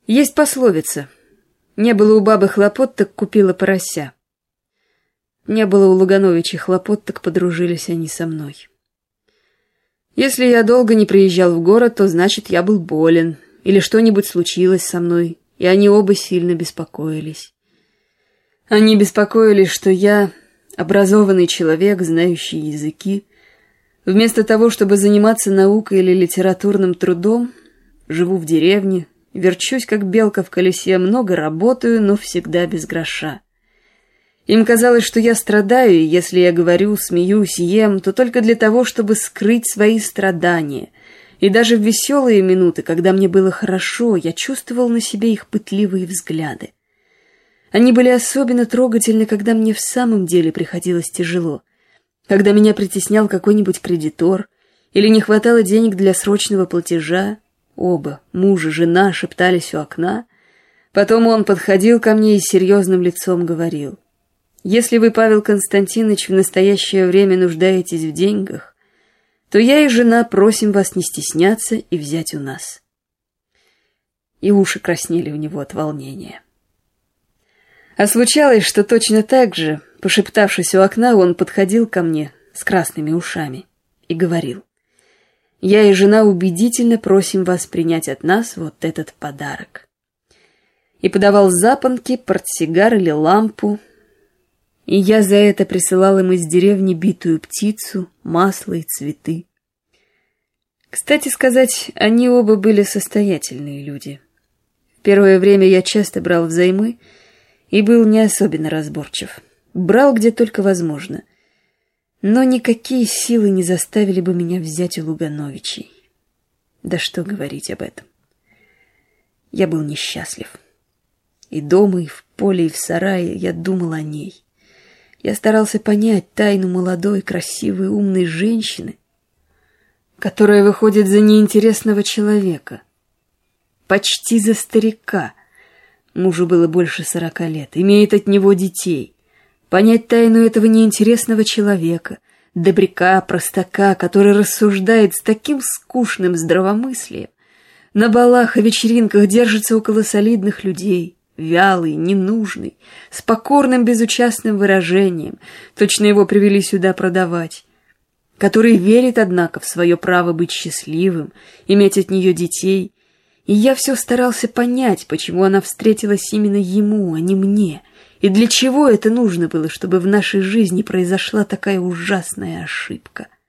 Есть пословица: не было у бабы хлопот, так купила порося. Не было у Лугановичей хлопот, так подружились они со мной. Если я долго не приезжал в город, то значит, я был болен, или что-нибудь случилось со мной, и они оба сильно беспокоились. Они беспокоились, что я, образованный человек, знающий языки, вместо того, чтобы заниматься наукой или литературным трудом, живу в деревне, верчусь, как белка в колесе, много работаю, но всегда без гроша. Им казалось, что я страдаю, и если я говорю, смеюсь, ем, то только для того, чтобы скрыть свои страдания. И даже в веселые минуты, когда мне было хорошо, я чувствовал на себе их пытливые взгляды. Они были особенно трогательны, когда мне в самом деле приходилось тяжело, когда меня притеснял какой-нибудь кредитор или не хватало денег для срочного платежа. Оба, муж и жена, шептались у окна. Потом он подходил ко мне и серьезным лицом говорил: «Если вы, Павел Константинович, в настоящее время нуждаетесь в деньгах, то я и жена просим вас не стесняться и взять у нас». И уши краснели у него от волнения. А случалось, что точно так же, пошептавшись у окна, он подходил ко мне с красными ушами и говорил: «Я и жена убедительно просим вас принять от нас вот этот подарок». И подавал запонки, портсигар или лампу, и я за это присылал им из деревни битую птицу, масло и цветы. Кстати сказать, они оба были состоятельные люди. В первое время я часто брал взаймы и был не особенно разборчив. Брал где только возможно. Но никакие силы не заставили бы меня взять у Лугановичей. Да что говорить об этом. Я был несчастлив. И дома, и в поле, и в сарае я думал о ней. Я старался понять тайну молодой, красивой, умной женщины, которая выходит за неинтересного человека, почти за старика. Мужу было больше 40 лет, имеет от него детей. Понять тайну этого неинтересного человека, добряка, простака, который рассуждает с таким скучным здравомыслием, на балах и вечеринках держится около солидных людей, вялый, ненужный, с покорным безучастным выражением, точно его привели сюда продавать, который верит, однако, в свое право быть счастливым, иметь от нее детей. И я все старался понять, почему она встретилась именно ему, а не мне, и для чего это нужно было, чтобы в нашей жизни произошла такая ужасная ошибка.